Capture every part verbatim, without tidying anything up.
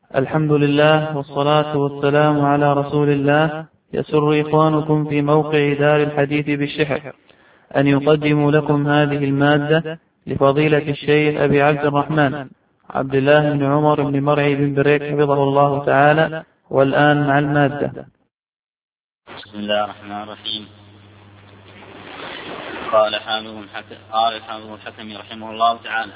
الحمد لله والصلاة والسلام على رسول الله. يسر إخوانكم في موقع دار الحديث بالشحر أن يقدموا لكم هذه المادة لفضيلة الشيخ أبي عبد الرحمن عبد الله بن عمر بن مرعي بن بريك حفظه الله تعالى. والآن مع المادة. بسم الله الرحمن الرحيم. قال حافظ قال الحافظ الحكمي رحمه الله تعالى: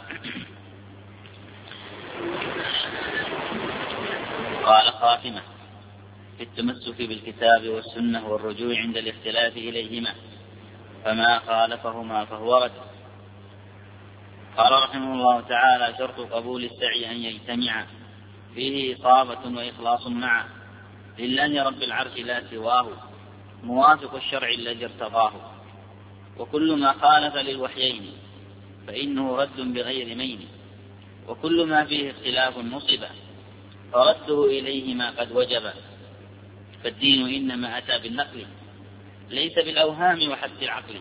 قال خاتمة في التمسك بالكتاب والسنة والرجوع عند الاختلاف إليهما، فما خالفهما فهو رد. قال رحمه الله تعالى: شرط قبول السعي أن يجتمع فيه إصابة وإخلاص معا لله رب العرش لا سواه، موافق الشرع الذي ارتضاه، وكل ما خالف للوحيين فإنه رد بغير مين، وكل ما فيه اختلاف نصب فرده إليهما قد وجب، فالدين إنما أتى بالنقل ليس بالأوهام وحد العقل.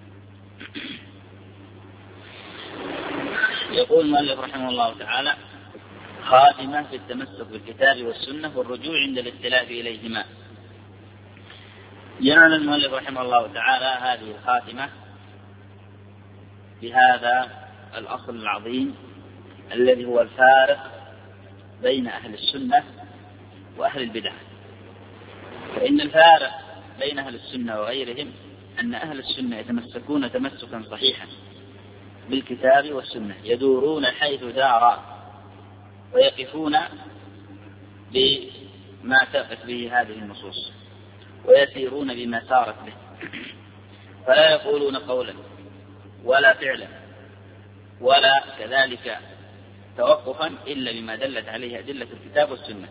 يقول المؤلف رحمه الله تعالى: خاتمة في التمسك بالكتاب والسنة والرجوع عند الاختلاف إليهما. جعل المؤلف رحمه الله تعالى هذه الخاتمة بهذا الأصل العظيم الذي هو الفارق بين أهل السنة وأهل البدعة. فإن الفارق بين أهل السنة وغيرهم أن أهل السنة يتمسكون تمسكا صحيحا بالكتاب والسنة، يدورون حيث دار ويقفون بما تقف به هذه النصوص ويسيرون بما سارت به، فلا يقولون قولا ولا فعلا ولا كذلك توقفا إلا بما دلت عليه أدلة الكتاب والسنة.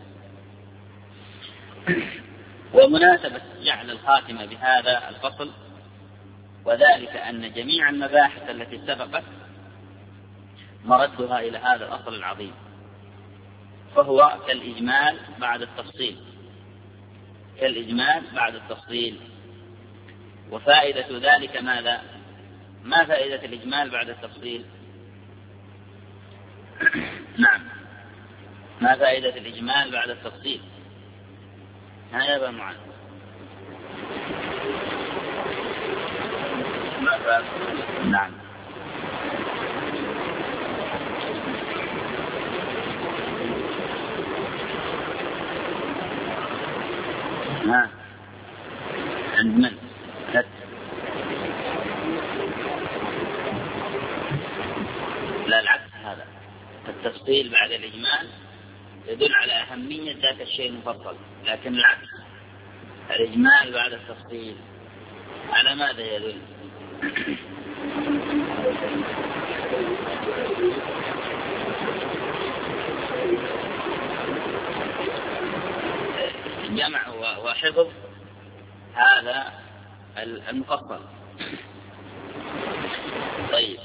ومناسبة جعل الخاتمة بهذا الفصل وذلك أن جميع المباحث التي سبقت مردها إلى هذا الأصل العظيم، فهو كالإجمال بعد التفصيل كالإجمال بعد التفصيل. وفائدة ذلك ماذا؟ ما فائدة الإجمال بعد التفصيل؟ نعم، ما فائدة الإجمال بعد التفصيل؟ هيا بقى معنا. نعم، ها عند من؟ لا، العكس، هذا التفصيل بعد الإجمال يدل على أهمية ذات الشيء المفصل، لكن العكس الإجمال بعد التفصيل على ماذا يدل؟ جمع وحفظ هذا المفصل. طيب،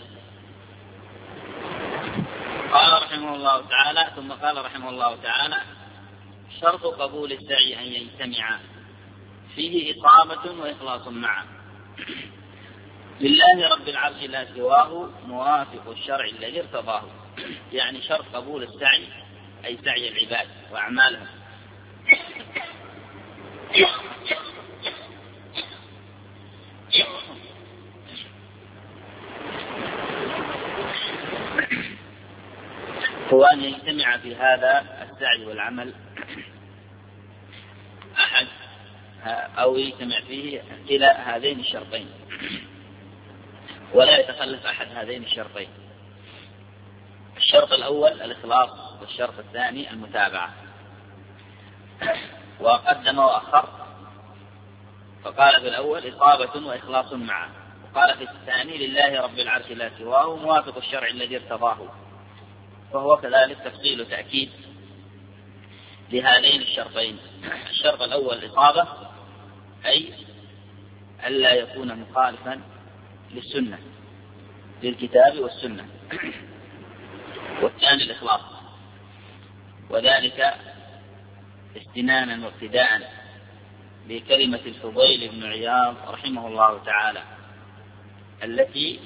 قال رحمه الله تعالى ثم قال رحمه الله تعالى: شرط قبول السعي أن يجتمع فيه إصابة وإخلاص معا لله رب العرش لا سواه، موافق الشرع الذي ارتضاه. يعني شرط قبول السعي أي سعي العباد وأعمالهم هو أن يجتمع في هذا السعي والعمل أحد أو يجتمع فيه إلى هذين الشرطين ولا يتخلف أحد هذين الشرطين. الشرط الأول الإخلاص، والشرط الثاني المتابعة. وقدم وأخر، فقال في الأول إصابة وإخلاص معا، وقال في الثاني لله رب العرش لا سواه، موافق الشرع الذي ارتضاه، فهو كذلك تفصيل تأكيد لهذين الشرطين. الشرط الأول الإصابة أي ألا يكون مخالفا للسنة للكتاب والسنة، والثاني الإخلاص، وذلك استنانا واقتداء بكلمة الفضيل بن عياض رحمه الله تعالى التي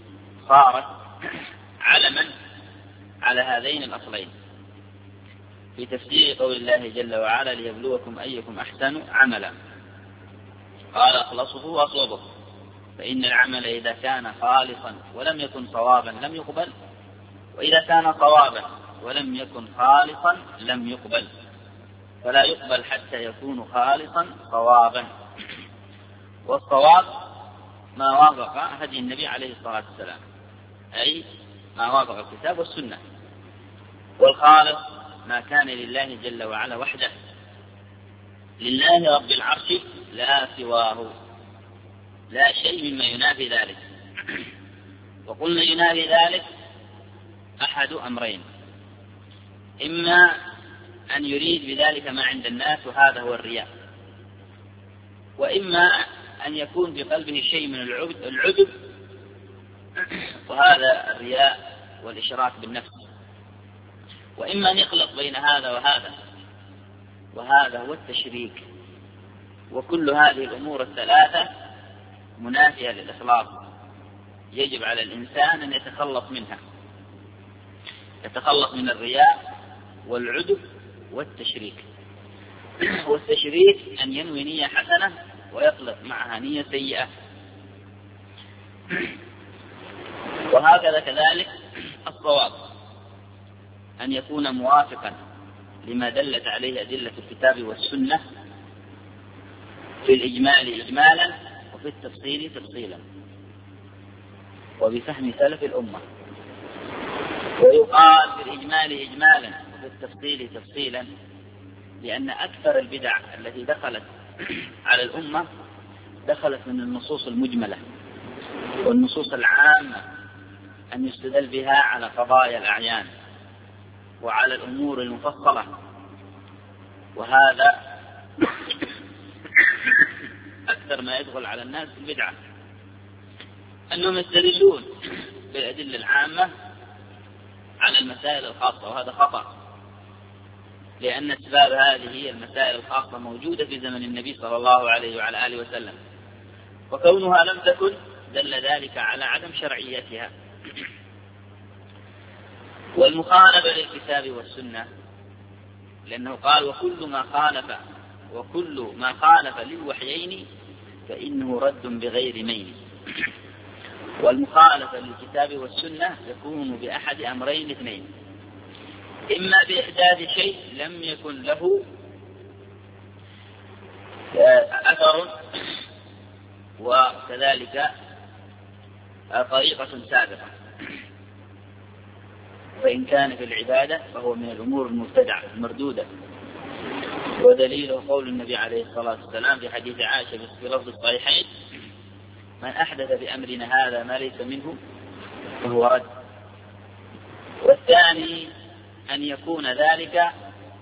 صارت علما على هذين الأصلين. في تفسير قول الله جل وعلا ليبلوكم أيكم أحسن عملا، قال أخلصه وأصوبه، فإن العمل إذا كان خالصا ولم يكن صوابا لم يقبل، وإذا كان صوابا ولم يكن خالصا لم يقبل، فلا يقبل حتى يكون خالصا صوابا. والصواب ما وافق هدي النبي عليه الصلاة والسلام، أي ما وافق الكتاب والسنة. والخالص ما كان لله جل وعلا وحده، لله رب العرش لا سواه، لا شيء مما ينافي ذلك. وقلنا ينافي ذلك أحد أمرين: إما أن يريد بذلك ما عند الناس وهذا هو الرياء، وإما أن يكون في قلبه شيء من العجب وهذا الرياء والإشراك بالنفس، وإما أن يخلط بين هذا وهذا، وهذا هو التشريك. وكل هذه الأمور الثلاثة منافية للإخلاص، يجب على الإنسان أن يتخلص منها، يتخلص من الرياء والعجب والتشريك. والتشريك أن ينوي نية حسنة ويخلط معها نية سيئة. وهكذا كذلك الصواب أن يكون موافقا لما دلت عليه أدلة الكتاب والسنة في الإجمال إجمالا وفي التفصيل تفصيلا وبفهم سلف الأمة. ويقال في الإجمال إجمالا وفي التفصيل تفصيلا لأن أكثر البدع التي دخلت على الأمة دخلت من النصوص المجملة والنصوص العامة أن يستدل بها على قضايا الأعيان وعلى الأمور المفصلة. وهذا أكثر ما يدخل على الناس في البدعة، أنهم يستدلون بالأدلة العامة على المسائل الخاصة، وهذا خطأ، لأن أسباب هذه المسائل الخاصة موجودة في زمن النبي صلى الله عليه وعلى آله وسلم، وكونها لم تكن دل ذلك على عدم شرعيتها. والمخالفة للكتاب والسنة، لأنه قال وكل ما خالف وكل ما خالف للوحيين فإنه رد بغير مين. والمخالفة للكتاب والسنة يكون بأحد أمرين اثنين: إما بإحداث شيء لم يكن له أثر وكذلك طريقة سابقة، فإن كان في العبادة فهو من الأمور المبتدعة المردودة. ودليله قول النبي عليه الصلاة والسلام في حديث عائشة في لفظ الصحيحين: من أحدث بأمرنا هذا ما ليس منه فهو رد. والثاني أن يكون ذلك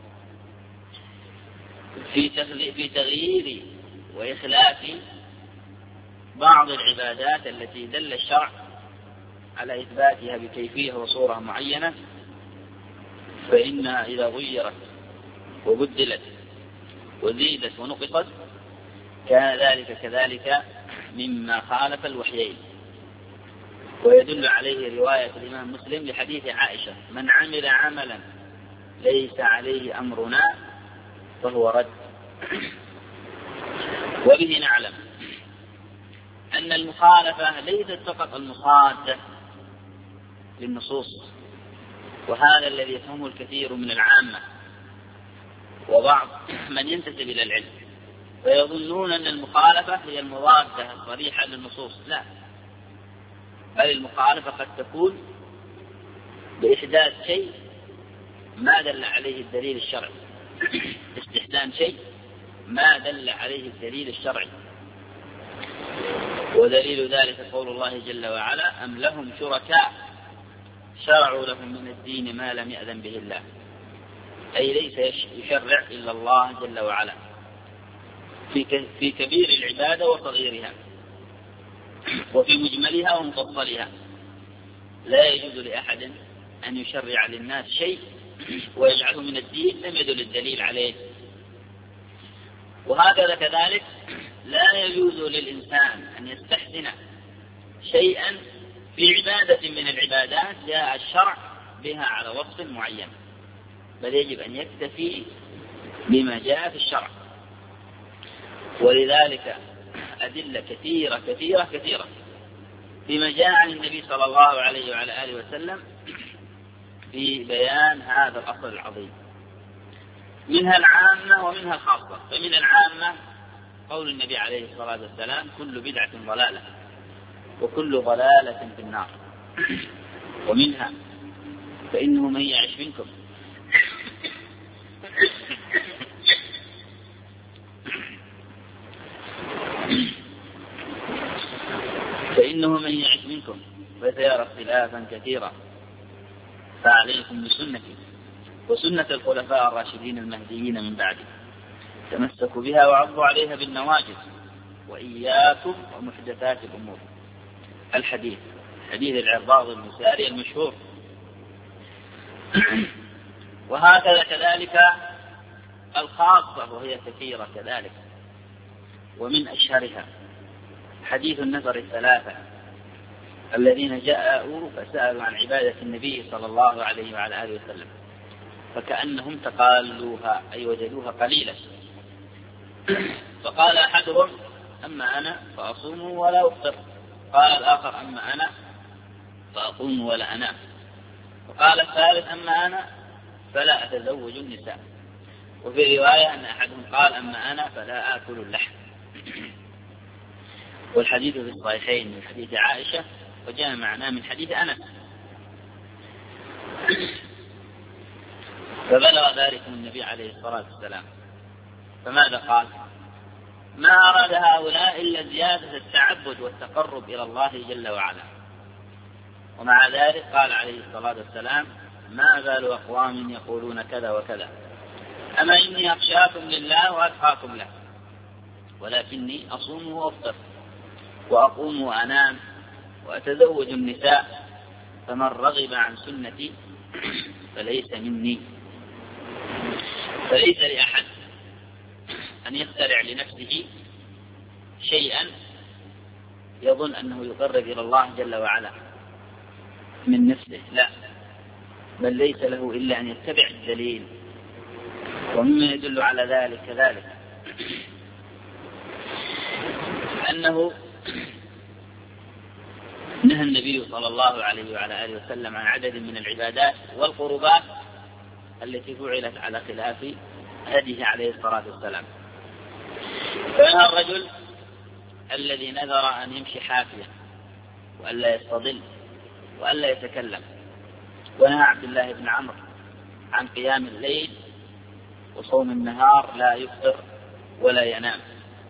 في تغيير وإخلاف بعض العبادات التي دل الشرع على إثباتها بكيفية وصورة معينة، فإنها إذا غيرت وبدلت وزيدت ونقصت كان ذلك كذلك مما خالف الوحيين. ويدل عليه رواية الإمام مسلم لحديث عائشة: من عمل عملا ليس عليه أمرنا فهو رد. وبه نعلم أن المخالفة ليست فقط المصادة للنصوص، وهذا الذي يفهمه الكثير من العامة وبعض من ينتسب إلى العلم، فيظنون أن المخالفة هي المضادة الصريحة للنصوص. لا، بل المخالفة قد تكون بإحداث شيء ما دل عليه الدليل الشرعي، استحسان شيء ما دل عليه الدليل الشرعي. ودليل ذلك قول الله جل وعلا: أم لهم شركاء شرعوا لهم من الدين ما لم يأذن به الله، أي ليس يشرع إلا الله جل وعلا في كبير العبادة وصغيرها وفي مجملها ومفصلها. لا يجوز لأحد أن يشرع للناس شيء ويجعله من الدين لم يدل الدليل عليه. وهكذا كذلك لا يجوز للإنسان أن يستحسن شيئا في عبادة من العبادات جاء الشرع بها على وصف معين، بل يجب أن يكتفي بما جاء في الشرع. ولذلك أدلة كثيرة كثيرة كثيرة فيما جاء عن النبي صلى الله عليه وعلى آله وسلم في بيان هذا الأصل العظيم، منها العامة ومنها الخاصة. فمن العامة قول النبي عليه الصلاة والسلام: كل بدعة ضلالة وكل ضلالة في النار. ومنها: فإنه من يعش منكم فإنه من يعش منكم فسيرى اختلافا كثيرا فعليكم بسنتي وسنة الخلفاء الراشدين المهديين من بعدي، تمسكوا بها وعضوا عليها بالنواجذ وإياكم ومحدثات الأمور. الحديث حديث العرباض المساري المشهور. وهكذا كذلك الخاصة وهي كثيرة كذلك، ومن أشهرها حديث النفر الثلاثة الذين جاءوا فسألوا عن عبادة النبي صلى الله عليه وعلى آله وسلم فكأنهم تقالوها أي وجدوها قليلا. فقال أحدهم: أما أنا فأصوم ولا أفطر. قال الآخر: أما أنا فأقوم ولا أنام. وقال الثالث: أما أنا فلا أتزوج النساء. وفي رواية أن أحدهم قال: أما أنا فلا آكل اللحم. والحديث في الصحيحين من حديث عائشة وجاء معناه من حديث أنس. فبلغ ذلك النبي عليه الصلاة والسلام فماذا قال؟ ما أراد هؤلاء إلا زيادة التعبد والتقرب إلى الله جل وعلا. ومع ذلك قال عليه الصلاة والسلام: ما بال أقوام يقولون كذا وكذا، أما إني أخشاكم لله وأتقاكم له، ولكني أصوم وأفطر وأقوم وأنام وأتزوج النساء، فمن رغب عن سنتي فليس مني. فليس لأحد أن يخترع لنفسه شيئا يظن أنه يقرب إلى الله جل وعلا من نفسه، لا، بل ليس له إلا أن يتبع الدليل. ومما يدل على ذلك كذلك أنه نهى النبي صلى الله عليه وعلى آله وسلم عن عدد من العبادات والقربات التي فعلت على خلاف هديه عليه الصلاة والسلام. فنهى الرجل الذي نذر أن يمشي حافيا وألا يستظل وألا يتكلم، ونهى عبد الله بن عمرو عن قيام الليل وصوم النهار لا يفطر ولا ينام.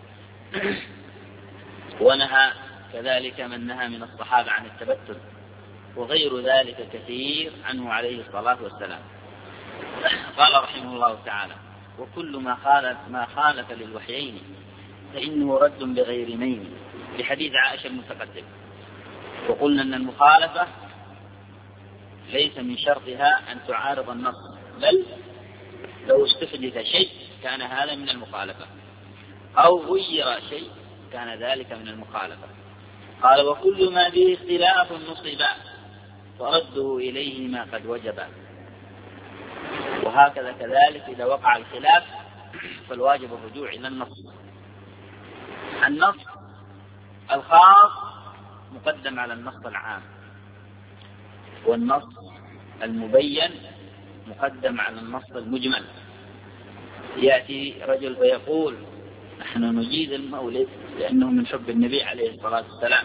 ونهى كذلك من نهى من الصحابة عن التبتل، وغير ذلك كثير عنه عليه الصلاة والسلام. قال رحمه الله تعالى: وكل ما خالف, ما خالف للوحيين فإنه رد بغير مين، بحديث عائشة المتقدم. وقلنا أن المخالفة ليس من شرطها أن تعارض النص، بل لو استحدث شيء كان هذا من المخالفة، أو غير شيء كان ذلك من المخالفة. قال: وكل ما به اختلاف نصبا فرده إليه ما قد وجب. وهكذا كذلك إذا وقع الخلاف فالواجب الرجوع إلى النص. النص الخاص مقدم على النص العام، والنص المبين مقدم على النص المجمل. يأتي رجل فيقول: نحن نجيد المولد لأنه من حب النبي عليه الصلاة والسلام،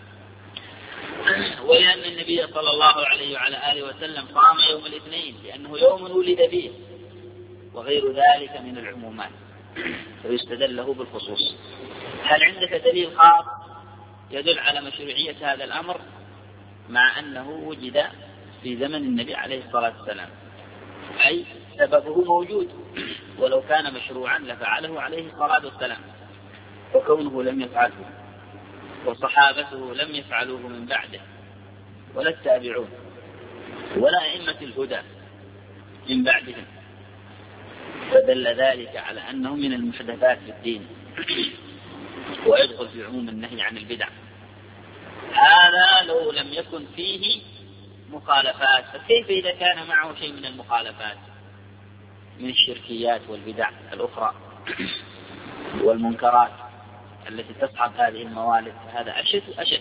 ولأن النبي صلى الله عليه وعلى آله وسلم قام يوم الاثنين لأنه يوم ولد فيه، وغير ذلك من العمومات، فيستدل له بالخصوص. هل عندك دليل خاص يدل على مشروعية هذا الأمر مع أنه وجد في زمن النبي عليه الصلاة والسلام، أي سببه موجود، ولو كان مشروعا لفعله عليه الصلاة والسلام، وكونه لم يفعله وصحابته لم يفعلوه من بعده ولا التابعون ولا أئمة الهدى من بعدهم، فدل ذلك على أنه من المحدثات في الدين ويدخل في عموم النهي عن البدع. هذا لو لم يكن فيه مخالفات، فكيف إذا كان معه شيء من المخالفات؟ من الشركيات والبدع الأخرى والمنكرات التي تصعب هذه الموالد، هذا أشد أشد.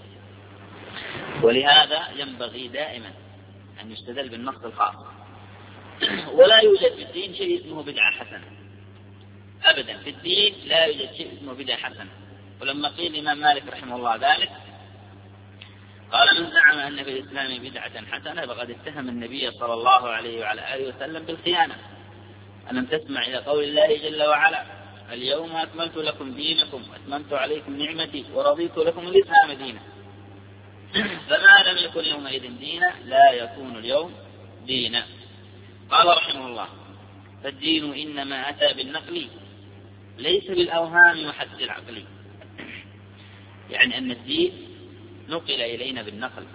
ولهذا ينبغي دائما أن يستدل بالنص الخاص. ولا يوجد في الدين شيء اسمه بدعة حسنة أبدا، في الدين لا يوجد شيء اسمه بدعة حسنة. ولما قيل الإمام مالك رحمه الله ذلك قال: من زعم أن في الإسلام بدعة حسنة فقد اتهم النبي صلى الله عليه وعلى آله وسلم بالخيانة. ألم تسمع إلى قول الله جل وعلا: اليوم أكملت لكم دينكم وأتممت عليكم نعمتي ورضيت لكم الإسلام دينا. فما لم يكن يومئذ دينا لا يكون اليوم دينا. قال رحمه الله: فالدين إنما أتى بالنقل ليس بالأوهام وحد العقل. يعني أن الدين نقل إلينا بالنقل،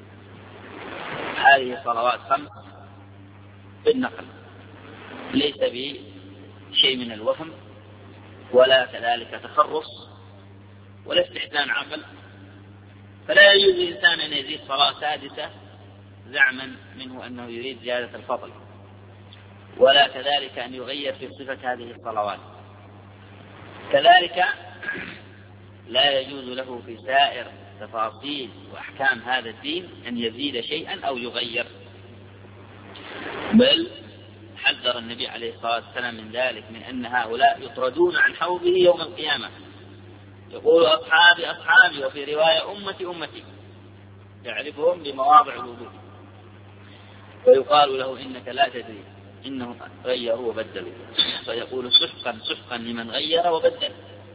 هذه صلوات خمس بالنقل، ليس بشيء من الوهم ولا كذلك تخرص ولا استحسان عقل. فلا يجوز الإنسان أن يزيد صلاة سادسة زعما منه أنه يريد زيادة الفضل، ولا كذلك أن يغير في صفة هذه الصلوات. كذلك لا يجوز له في سائر تفاصيل وأحكام هذا الدين أن يزيد شيئا أو يغير، بل حذر النبي عليه الصلاة والسلام من ذلك، من أن هؤلاء يطردون عن حوضه يوم القيامة. يقول: أصحابي أصحابي، وفي رواية أمتي أمتي، يعرفهم بمواضع الوضوء، ويقال له: إنك لا تدري إنهم غيروا وبدلوا، فيقول: سحقا سحقا لمن غير وبدل.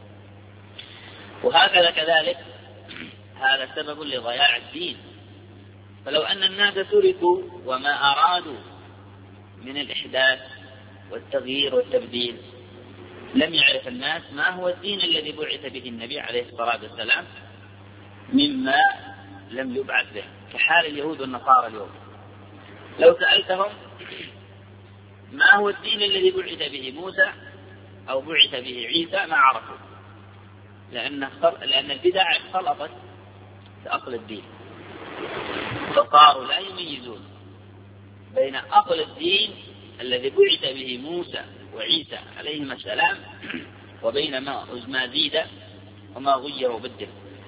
وهكذا كذلك هذا سبب لضياع الدين. فلو أن الناس تركوا وما أرادوا من الإحداث والتغيير والتبديل لم يعرف الناس ما هو الدين الذي بعث به النبي عليه الصلاة والسلام مما لم يبعث به، كحال اليهود والنصارى اليوم. لو سألتهم ما هو الدين الذي بعث به موسى أو بعث به عيسى ما عرفوا، لأن لأن البدع اختلطت في أصل الدين، فصاروا لا يميزون بين أصل الدين الذي بعث به موسى وعيسى عليهما السلام وبين ما زيد وما غير وبدل.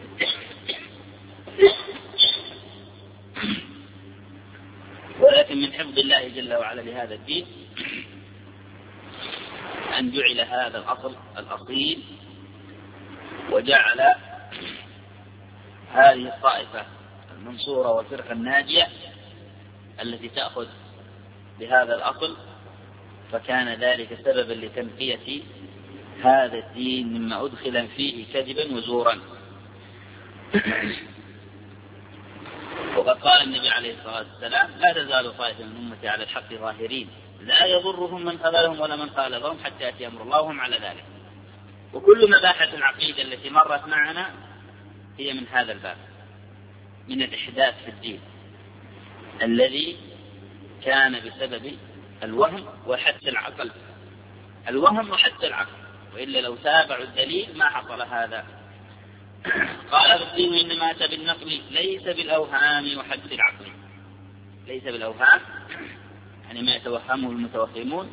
ولكن من حفظ الله جل وعلا لهذا الدين أن جعل هذا الأصل الأصيل، وجعل هذه الطائفة المنصورة والفرقة الناجية التي تأخذ بهذا الأصل، فكان ذلك سببا لتنقية هذا الدين مما أدخل فيه كذبا وزورا. وقد قال النبي عليه الصلاة والسلام: لا تزال طائفة من أمتي على الحق ظاهرين لا يضرهم من خذلهم ولا من خالفهم حتى يأتي أمر الله وهم على ذلك. وكل مباحث العقيدة التي مرت معنا هي من هذا الباب، من الإحداث في الدين الذي كان بسبب الوهم وحث العقل، الوهم وحث العقل، وإلا لو تابعوا الدليل ما حصل هذا. قال: الدين إنما أتى بالنقل ليس بالأوهام وحث العقل. ليس بالأوهام يعني ما يتوهمه المتوهمون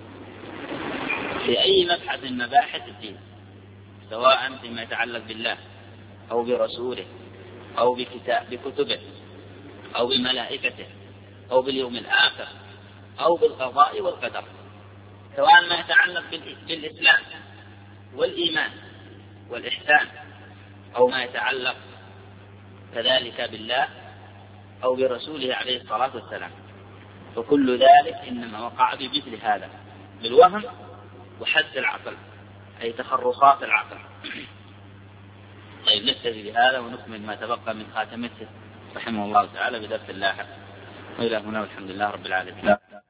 في أي مبحث من مباحث الدين، سواء فيما يتعلق بالله أو برسوله أو بكتاب بكتبه أو بملائكته أو باليوم الآخر أو بالقضاء والقدر، سواء ما يتعلق بالإسلام والإيمان والإحسان أو ما يتعلق كذلك بالله أو برسوله عليه الصلاة والسلام. فكل ذلك إنما وقع بمثل هذا، بالوهم وحد العقل، أي تخرصات العقل. طيب، نكتفي بهذا ونكمل ما تبقى من خاتمته رحمه الله تعالى بدرس اللاحق. وإلى هنا والحمد لله رب العالمين.